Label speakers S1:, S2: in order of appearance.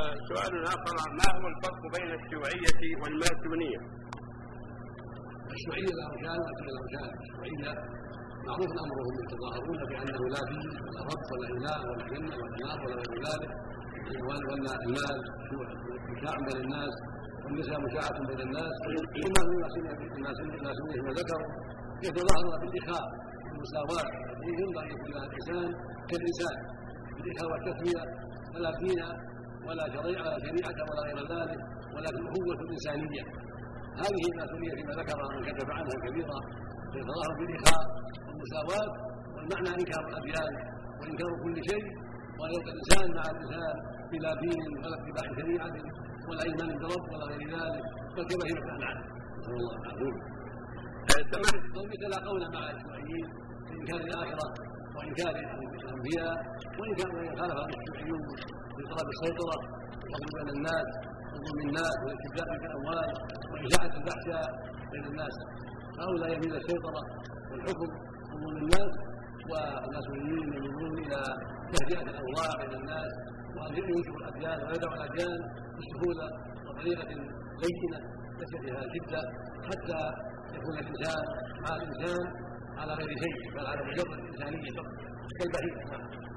S1: سؤال آخر: ما هو الفرق بين الشيوعية والماسونية؟
S2: الشيوعية الأرجال الأرجال الشيوعية معروف أمرهم يتظاهرون بأنه لا دين ولا رب ولا إله ولا جنة ولا نار ولا غير ذلك، ولا المال مشاع بين الناس والنساء مشاعة بين الناس. الناس ما ذكروا يتظاهرون بالإخاء والمساواة، ينبغي أن يكون الإنسان كالإنسان بالإخاء والتسوية، فلا دين ولا شريعة ولا غير ذلك، ولكن الأخوة الإنسانية. هذه الماسونية فيما ذكر من كتب عنها كبيرة يتظاهر بالإخاء والمساواة، والمعنى إنكار الأديان وإنكار كل شيء، وأن يبقى الإنسان مع الإنسان بلا دين ولا اتباع شريعة ولا إيمان برب ولا غير ذلك، بل كما هي الأنعام. نسأل الله العافية. هم يتلاقون مع الشيوعيين في إنكار الآخرة وإنكار الأنبياء، وإن خالف الشيوعيون في طلب السيطرة وظلم بين الناس وظلم الناس والاستبداد بالأموال وإشاعة الفحشاء بين الناس. هؤلاء يميل السيطرة والحكم وظلم الناس، والماسونيين يميلون إلى تهدئة الأوضاع بين الناس وأن ينشروا الأديان ويدعوا الأديان بسهولة وطريقة لينة ليس فيها شدة، حتى يكون الإنسان مع الإنسان على غير شيء، بل على مجرد إنسانية كالبهيمة.